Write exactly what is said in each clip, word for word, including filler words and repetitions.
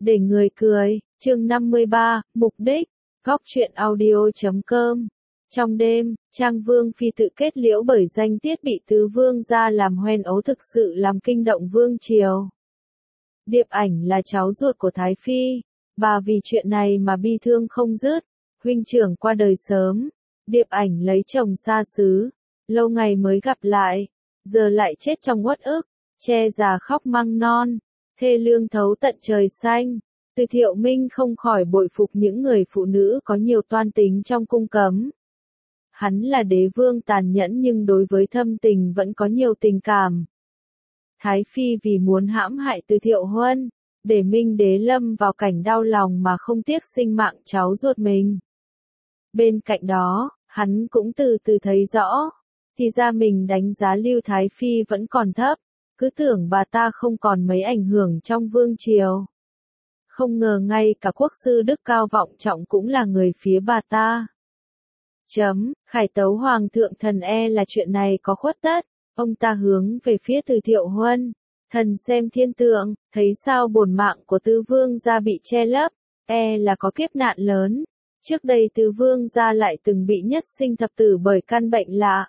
Để người cười, chương năm mươi ba, mục đích, góc truyện audio.com. Trong đêm, Trang Vương Phi tự kết liễu bởi danh tiết bị tứ vương gia làm hoen ấu thực sự làm kinh động vương triều. Điệp Ảnh là cháu ruột của Thái Phi, bà vì chuyện này mà bi thương không dứt, huynh trưởng qua đời sớm, Điệp Ảnh lấy chồng xa xứ, lâu ngày mới gặp lại, giờ lại chết trong uất ức, che già khóc măng non, thê lương thấu tận trời xanh. Từ Thiệu Minh không khỏi bội phục những người phụ nữ có nhiều toan tính trong cung cấm. Hắn là đế vương tàn nhẫn nhưng đối với thâm tình vẫn có nhiều tình cảm. Thái Phi vì muốn hãm hại Từ Thiệu Huân, để Minh đế lâm vào cảnh đau lòng mà không tiếc sinh mạng cháu ruột mình. Bên cạnh đó, hắn cũng từ từ thấy rõ, thì ra mình đánh giá Lưu Thái Phi vẫn còn thấp, cứ tưởng bà ta không còn mấy ảnh hưởng trong vương triều. Không ngờ ngay cả quốc sư đức cao vọng trọng cũng là người phía bà ta. Chấm, khải tấu hoàng thượng thần e là chuyện này có khuất tất, ông ta hướng về phía Từ Thiệu Huân, thần xem thiên tượng, thấy sao bổn mạng của tứ vương gia bị che lấp, e là có kiếp nạn lớn, trước đây tứ vương gia lại từng bị nhất sinh thập tử bởi căn bệnh lạ.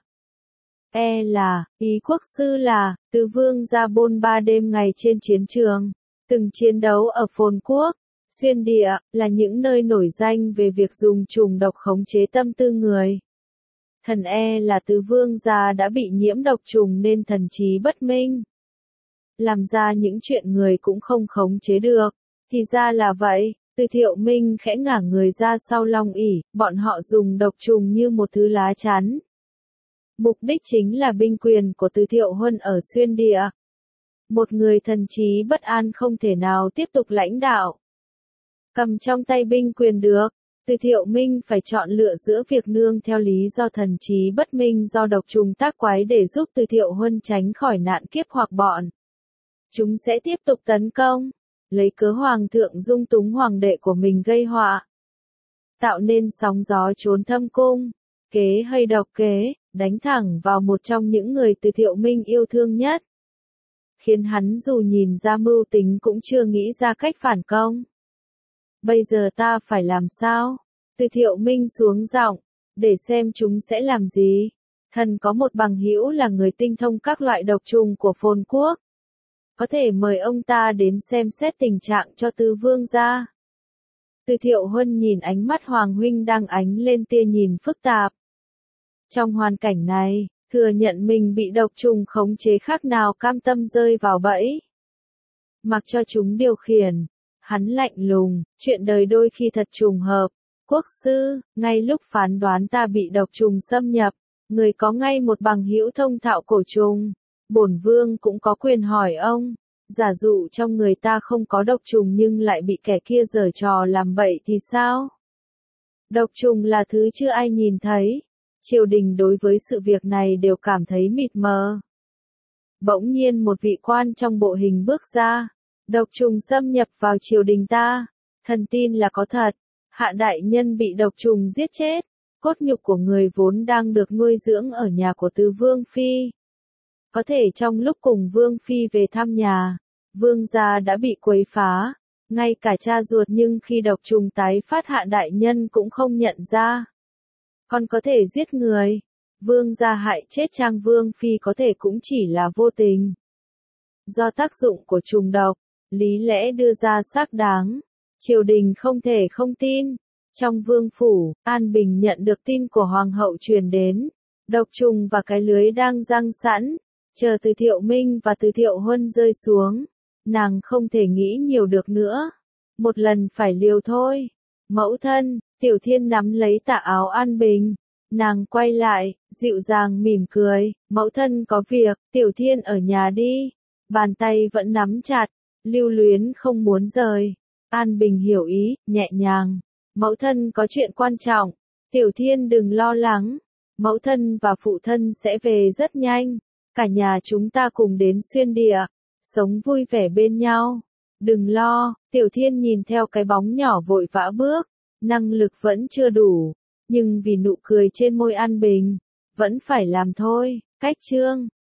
E là, ý quốc sư là, tứ vương gia bôn ba đêm ngày trên chiến trường. Từng chiến đấu ở Phồn Quốc, Xuyên Địa, là những nơi nổi danh về việc dùng trùng độc khống chế tâm tư người. Thần e là tứ vương gia đã bị nhiễm độc trùng nên thần trí bất minh. Làm ra những chuyện người cũng không khống chế được, thì ra là vậy. Từ Thiệu Minh khẽ ngả người ra sau long ỷ, bọn họ dùng độc trùng như một thứ lá chắn. Mục đích chính là binh quyền của Từ Thiệu Huân ở Xuyên Địa. Một người thần trí bất an không thể nào tiếp tục lãnh đạo. Cầm trong tay binh quyền được, Từ Thiệu Minh phải chọn lựa giữa việc nương theo lý do thần trí bất minh do độc trùng tác quái để giúp Từ Thiệu Huân tránh khỏi nạn kiếp hoặc bọn chúng sẽ tiếp tục tấn công, lấy cớ hoàng thượng dung túng hoàng đệ của mình gây họa, tạo nên sóng gió trốn thâm cung, kế hay độc kế, đánh thẳng vào một trong những người Từ Thiệu Minh yêu thương nhất. Khiến hắn dù nhìn ra mưu tính cũng chưa nghĩ ra cách phản công. Bây giờ ta phải làm sao? Từ Thiệu Minh xuống giọng, để xem chúng sẽ làm gì. Thần có một bằng hữu là người tinh thông các loại độc trùng của Phồn Quốc. Có thể mời ông ta đến xem xét tình trạng cho tứ vương gia. Từ Thiệu Huân nhìn ánh mắt Hoàng huynh đang ánh lên tia nhìn phức tạp. Trong hoàn cảnh này, thừa nhận mình bị độc trùng khống chế khác nào cam tâm rơi vào bẫy. Mặc cho chúng điều khiển, hắn lạnh lùng, chuyện đời đôi khi thật trùng hợp. Quốc sư, ngay lúc phán đoán ta bị độc trùng xâm nhập, người có ngay một bằng hữu thông thạo cổ trùng. Bổn vương cũng có quyền hỏi ông, giả dụ trong người ta không có độc trùng nhưng lại bị kẻ kia giở trò làm bậy thì sao? Độc trùng là thứ chưa ai nhìn thấy. Triều đình đối với sự việc này đều cảm thấy mịt mờ. Bỗng nhiên một vị quan trong bộ hình bước ra. Độc trùng xâm nhập vào triều đình ta. Thần tin là có thật. Hạ đại nhân bị độc trùng giết chết. Cốt nhục của người vốn đang được nuôi dưỡng ở nhà của tứ vương phi. Có thể trong lúc cùng vương phi về thăm nhà, vương gia đã bị quấy phá. Ngay cả cha ruột nhưng khi độc trùng tái phát hạ đại nhân cũng không nhận ra. Còn có thể giết người, vương gia hại chết Trang Vương Phi có thể cũng chỉ là vô tình. Do tác dụng của trùng độc, lý lẽ đưa ra xác đáng, triều đình không thể không tin. Trong vương phủ, An Bình nhận được tin của hoàng hậu truyền đến, độc trùng và cái lưới đang giăng sẵn, chờ Từ Thiệu Minh và Từ Thiệu Huân rơi xuống. Nàng không thể nghĩ nhiều được nữa, một lần phải liều thôi. Mẫu thân, Tiểu Thiên nắm lấy tà áo An Bình. Nàng quay lại, dịu dàng mỉm cười, mẫu thân có việc, Tiểu Thiên ở nhà đi. Bàn tay vẫn nắm chặt, lưu luyến không muốn rời. An Bình hiểu ý, nhẹ nhàng. Mẫu thân có chuyện quan trọng, Tiểu Thiên đừng lo lắng. Mẫu thân và phụ thân sẽ về rất nhanh. Cả nhà chúng ta cùng đến Xuyên Địa, sống vui vẻ bên nhau. Đừng lo, Tiểu Thiên nhìn theo cái bóng nhỏ vội vã bước. Năng lực vẫn chưa đủ, nhưng vì nụ cười trên môi An Bình, vẫn phải làm thôi. Cách chương